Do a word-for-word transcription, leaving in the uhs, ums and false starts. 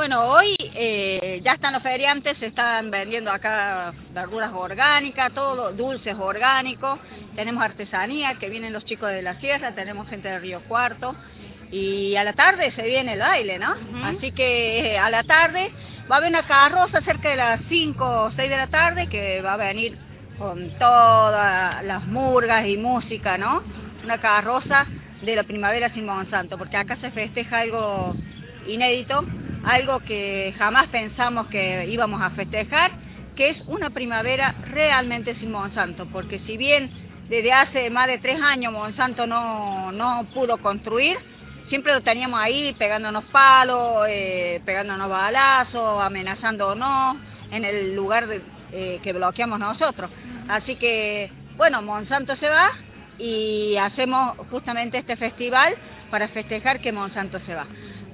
Bueno, hoy eh, ya están los feriantes, se están vendiendo acá verduras orgánicas, todo, dulces orgánicos, tenemos artesanía, que vienen los chicos de la sierra, tenemos gente de Río Cuarto, y a la tarde se viene el baile, ¿no? Uh-huh. Así que eh, a la tarde va a haber una carroza cerca de las cinco o seis de la tarde, que va a venir con todas las murgas y música, ¿no? Una carroza de la primavera sin Monsanto, porque acá se festeja algo inédito, algo que jamás pensamos que íbamos a festejar, que es una primavera realmente sin Monsanto, porque si bien desde hace más de tres años Monsanto no, no pudo construir, siempre lo teníamos ahí pegándonos palos, eh, pegándonos balazos, amenazándonos en el lugar de, eh, que bloqueamos nosotros. Así que, bueno, Monsanto se va y hacemos justamente este festival para festejar que Monsanto se va.